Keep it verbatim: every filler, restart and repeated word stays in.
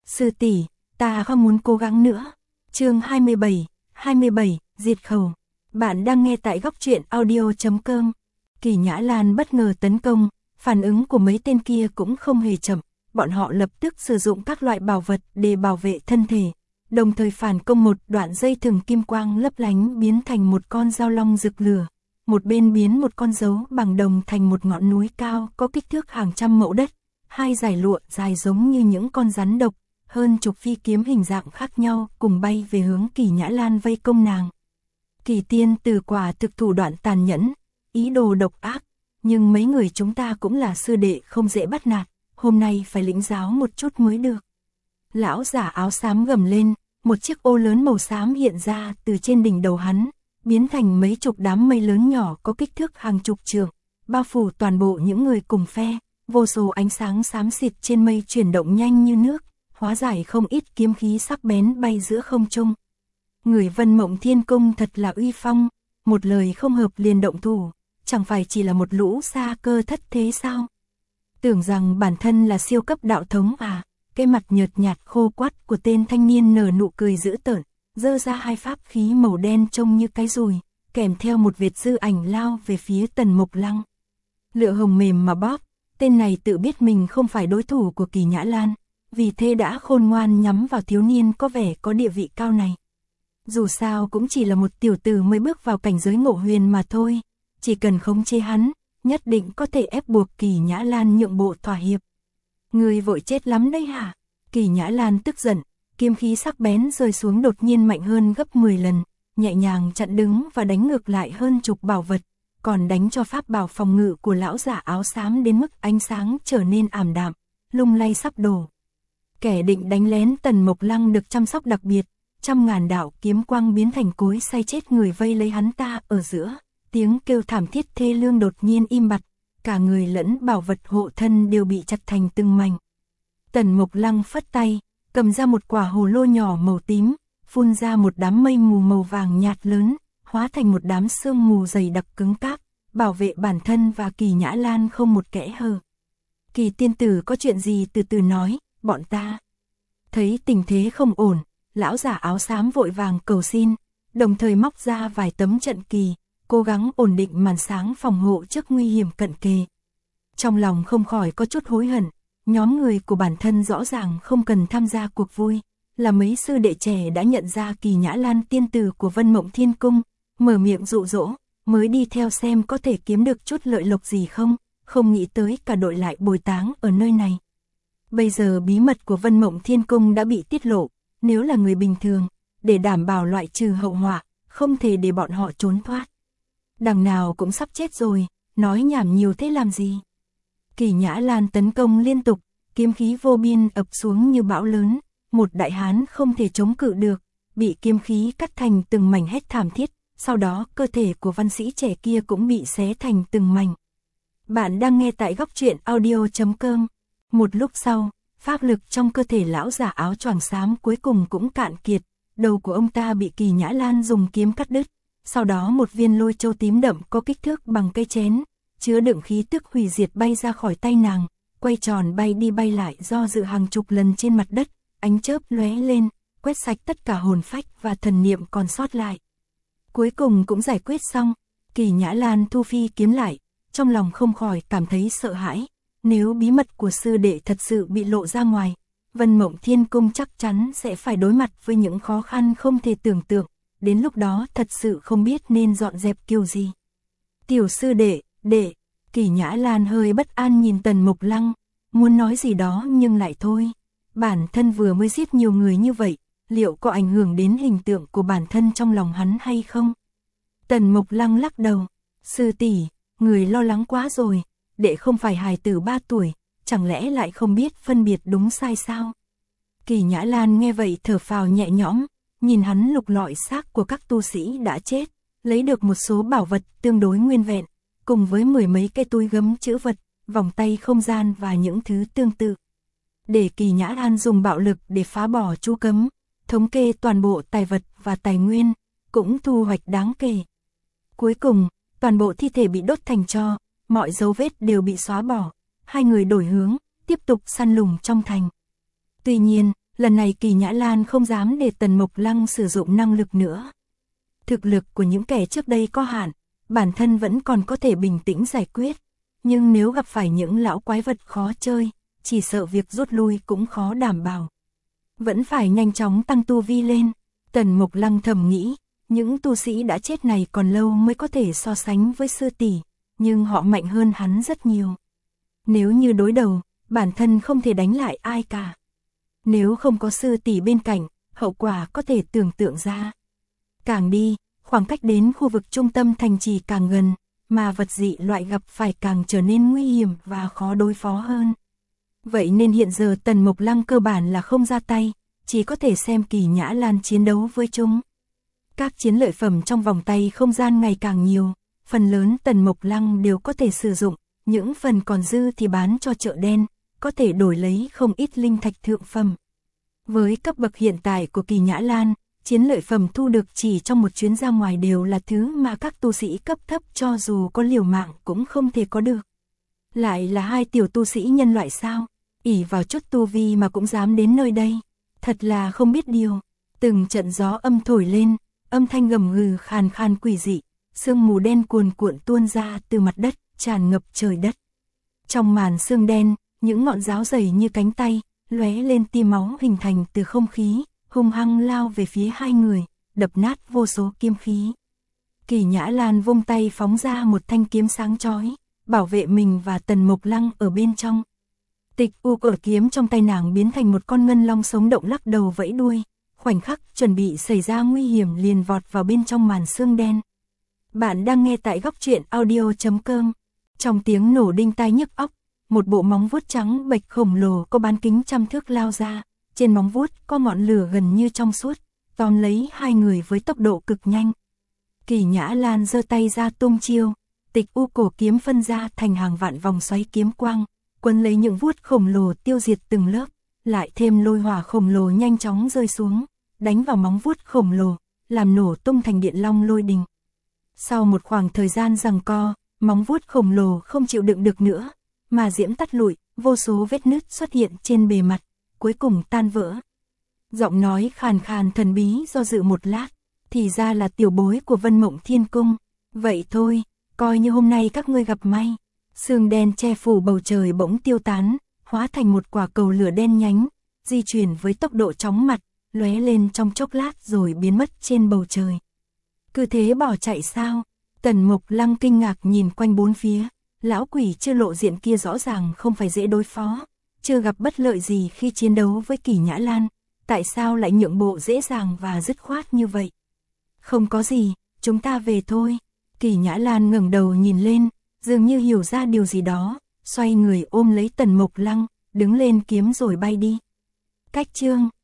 Sư tỷ, ta không muốn cố gắng nữa. Chương hai mươi bảy, hai mươi bảy, diệt khẩu. Bạn đang nghe tại góc truyện audio chấm com. Kỳ Nhã Lan bất ngờ tấn công, phản ứng của mấy tên kia cũng không hề chậm, bọn họ lập tức sử dụng các loại bảo vật để bảo vệ thân thể, đồng thời phản công một đoạn dây thừng kim quang lấp lánh biến thành một con dao long rực lửa, một bên biến một con dấu bằng đồng thành một ngọn núi cao có kích thước hàng trăm mẫu đất, hai dải lụa dài giống như những con rắn độc, hơn chục phi kiếm hình dạng khác nhau cùng bay về hướng Kỳ Nhã Lan vây công nàng. Kỳ tiên tử quả thực thủ đoạn tàn nhẫn, ý đồ độc ác, nhưng mấy người chúng ta cũng là sư đệ không dễ bắt nạt, hôm nay phải lĩnh giáo một chút mới được. Lão giả áo xám gầm lên, một chiếc ô lớn màu xám hiện ra từ trên đỉnh đầu hắn, biến thành mấy chục đám mây lớn nhỏ có kích thước hàng chục trượng, bao phủ toàn bộ những người cùng phe, vô số ánh sáng xám xịt trên mây chuyển động nhanh như nước, hóa giải không ít kiếm khí sắc bén bay giữa không trung. Người Vân Mộng Thiên Cung thật là uy phong, một lời không hợp liền động thủ, chẳng phải chỉ là một lũ sa cơ thất thế sao? Tưởng rằng bản thân là siêu cấp đạo thống à? Cái mặt nhợt nhạt khô quắt của tên thanh niên nở nụ cười dữ tợn, giơ ra hai pháp khí màu đen trông như cái dùi, kèm theo một vệt dư ảnh lao về phía Tần Mục Lăng. Lựa hồng mềm mà bóp, tên này tự biết mình không phải đối thủ của Kỳ Nhã Lan, vì thế đã khôn ngoan nhắm vào thiếu niên có vẻ có địa vị cao này. Dù sao cũng chỉ là một tiểu tử mới bước vào cảnh giới ngộ huyền mà thôi, chỉ cần khống chế hắn, nhất định có thể ép buộc Kỳ Nhã Lan nhượng bộ thỏa hiệp. Người vội chết lắm đấy hả? Kỳ Nhã Lan tức giận, kiếm khí sắc bén rơi xuống đột nhiên mạnh hơn gấp mười lần, nhẹ nhàng chặn đứng và đánh ngược lại hơn chục bảo vật, còn đánh cho pháp bảo phòng ngự của lão giả áo xám đến mức ánh sáng trở nên ảm đạm, lung lay sắp đổ. Kẻ định đánh lén Tần Mục Lăng được chăm sóc đặc biệt, trăm ngàn đạo kiếm quang biến thành cối xay chết người vây lấy hắn ta ở giữa, tiếng kêu thảm thiết thê lương đột nhiên im bặt, cả người lẫn bảo vật hộ thân đều bị chặt thành từng mảnh. Tần Mục Lăng phất tay, cầm ra một quả hồ lô nhỏ màu tím, phun ra một đám mây mù màu vàng nhạt lớn, hóa thành một đám sương mù dày đặc cứng cáp, bảo vệ bản thân và Kỳ Nhã Lan không một kẽ hở. Kỳ tiên tử có chuyện gì từ từ nói, bọn ta. Thấy tình thế không ổn, lão giả áo xám vội vàng cầu xin, đồng thời móc ra vài tấm trận kỳ, cố gắng ổn định màn sáng phòng hộ trước nguy hiểm cận kề. Trong lòng không khỏi có chút hối hận, nhóm người của bản thân rõ ràng không cần tham gia cuộc vui, là mấy sư đệ trẻ đã nhận ra Kỳ Nhã Lan tiên tử của Vân Mộng Thiên Cung, mở miệng dụ dỗ, mới đi theo xem có thể kiếm được chút lợi lộc gì không, không nghĩ tới cả đội lại bồi táng ở nơi này. Bây giờ bí mật của Vân Mộng Thiên Cung đã bị tiết lộ, nếu là người bình thường, để đảm bảo loại trừ hậu họa, không thể để bọn họ trốn thoát. Đằng nào cũng sắp chết rồi, nói nhảm nhiều thế làm gì? Kỳ Nhã Lan tấn công liên tục, kiếm khí vô biên ập xuống như bão lớn, một đại hán không thể chống cự được, bị kiếm khí cắt thành từng mảnh hét thảm thiết, sau đó cơ thể của văn sĩ trẻ kia cũng bị xé thành từng mảnh. Bạn đang nghe tại góc truyện audio chấm com. Một lúc sau, pháp lực trong cơ thể lão giả áo choàng xám cuối cùng cũng cạn kiệt, đầu của ông ta bị Kỳ Nhã Lan dùng kiếm cắt đứt, sau đó một viên lôi châu tím đậm có kích thước bằng cây chén, chứa đựng khí tức hủy diệt bay ra khỏi tay nàng, quay tròn bay đi bay lại do dự hàng chục lần trên mặt đất, ánh chớp lóe lên, quét sạch tất cả hồn phách và thần niệm còn sót lại. Cuối cùng cũng giải quyết xong, Kỳ Nhã Lan thu phi kiếm lại, trong lòng không khỏi cảm thấy sợ hãi. Nếu bí mật của sư đệ thật sự bị lộ ra ngoài, Vân Mộng Thiên Cung chắc chắn sẽ phải đối mặt với những khó khăn không thể tưởng tượng, đến lúc đó thật sự không biết nên dọn dẹp kiểu gì. Tiểu sư đệ, đệ, Kỳ Nhã Lan hơi bất an nhìn Tần Mục Lăng, muốn nói gì đó nhưng lại thôi. Bản thân vừa mới giết nhiều người như vậy, liệu có ảnh hưởng đến hình tượng của bản thân trong lòng hắn hay không? Tần Mục Lăng lắc đầu, sư tỷ, người lo lắng quá rồi. Đệ không phải hài tử ba tuổi, chẳng lẽ lại không biết phân biệt đúng sai sao? Kỳ Nhã Lan nghe vậy thở phào nhẹ nhõm, nhìn hắn lục lọi xác của các tu sĩ đã chết, lấy được một số bảo vật tương đối nguyên vẹn, cùng với mười mấy cái túi gấm trữ vật, vòng tay không gian và những thứ tương tự. Để Kỳ Nhã Lan dùng bạo lực để phá bỏ chú cấm, thống kê toàn bộ tài vật và tài nguyên, cũng thu hoạch đáng kể. Cuối cùng, toàn bộ thi thể bị đốt thành tro. Mọi dấu vết đều bị xóa bỏ, hai người đổi hướng, tiếp tục săn lùng trong thành. Tuy nhiên, lần này Kỳ Nhã Lan không dám để Tần Mộc Lăng sử dụng năng lực nữa. Thực lực của những kẻ trước đây có hạn, bản thân vẫn còn có thể bình tĩnh giải quyết, nhưng nếu gặp phải những lão quái vật khó chơi, chỉ sợ việc rút lui cũng khó đảm bảo. Vẫn phải nhanh chóng tăng tu vi lên, Tần Mộc Lăng thầm nghĩ, những tu sĩ đã chết này còn lâu mới có thể so sánh với sư tỷ, nhưng họ mạnh hơn hắn rất nhiều. Nếu như đối đầu, bản thân không thể đánh lại ai cả. Nếu không có sư tỷ bên cạnh, hậu quả có thể tưởng tượng ra. Càng đi, khoảng cách đến khu vực trung tâm thành trì càng gần, mà vật dị loại gặp phải càng trở nên nguy hiểm và khó đối phó hơn. Vậy nên hiện giờ Tần Mộc Lăng cơ bản là không ra tay, chỉ có thể xem Kỳ Nhã Lan chiến đấu với chúng. Các chiến lợi phẩm trong vòng tay không gian ngày càng nhiều, phần lớn Tần Mộc Lăng đều có thể sử dụng, những phần còn dư thì bán cho chợ đen, có thể đổi lấy không ít linh thạch thượng phẩm. Với cấp bậc hiện tại của Kỳ Nhã Lan, chiến lợi phẩm thu được chỉ trong một chuyến ra ngoài đều là thứ mà các tu sĩ cấp thấp cho dù có liều mạng cũng không thể có được. Lại là hai tiểu tu sĩ nhân loại sao, ỷ vào chút tu vi mà cũng dám đến nơi đây, thật là không biết điều. Từng trận gió âm thổi lên, âm thanh gầm gừ khàn khàn quỷ dị, sương mù đen cuồn cuộn tuôn ra từ mặt đất, tràn ngập trời đất. Trong màn sương đen, những ngọn giáo dày như cánh tay, lóe lên tia máu hình thành từ không khí, hung hăng lao về phía hai người, đập nát vô số kiếm khí. Kỳ Nhã Lan vung tay phóng ra một thanh kiếm sáng chói, bảo vệ mình và Tần Mộc Lăng ở bên trong. Tịch U cỡ kiếm trong tay nàng biến thành một con ngân long sống động lắc đầu vẫy đuôi, khoảnh khắc chuẩn bị xảy ra nguy hiểm liền vọt vào bên trong màn sương đen. Bạn đang nghe tại góc truyện audio chấm com. Trong tiếng nổ đinh tai nhức óc, một bộ móng vuốt trắng bệch khổng lồ có bán kính trăm thước lao ra, trên móng vuốt có ngọn lửa gần như trong suốt, tóm lấy hai người với tốc độ cực nhanh. Kỳ Nhã Lan giơ tay ra tung chiêu, Tịch U cổ kiếm phân ra thành hàng vạn vòng xoáy kiếm quang, quấn lấy những vuốt khổng lồ tiêu diệt từng lớp, lại thêm lôi hỏa khổng lồ nhanh chóng rơi xuống, đánh vào móng vuốt khổng lồ, làm nổ tung thành điện long lôi đình. Sau một khoảng thời gian giằng co, móng vuốt khổng lồ không chịu đựng được nữa, mà diễm tắt lụi, vô số vết nứt xuất hiện trên bề mặt, cuối cùng tan vỡ. Giọng nói khàn khàn thần bí do dự một lát, thì ra là tiểu bối của Vân Mộng Thiên Cung. Vậy thôi, coi như hôm nay các ngươi gặp may. Sương đen che phủ bầu trời bỗng tiêu tán, hóa thành một quả cầu lửa đen nhánh, di chuyển với tốc độ chóng mặt, lóe lên trong chốc lát rồi biến mất trên bầu trời. Cứ thế bỏ chạy sao? Tần Mộc Lăng kinh ngạc nhìn quanh bốn phía, lão quỷ chưa lộ diện kia rõ ràng không phải dễ đối phó, chưa gặp bất lợi gì khi chiến đấu với Kỳ Nhã Lan, tại sao lại nhượng bộ dễ dàng và dứt khoát như vậy? Không có gì, chúng ta về thôi. Kỳ Nhã Lan ngẩng đầu nhìn lên, dường như hiểu ra điều gì đó, xoay người ôm lấy Tần Mộc Lăng, đứng lên kiếm rồi bay đi. Cách chương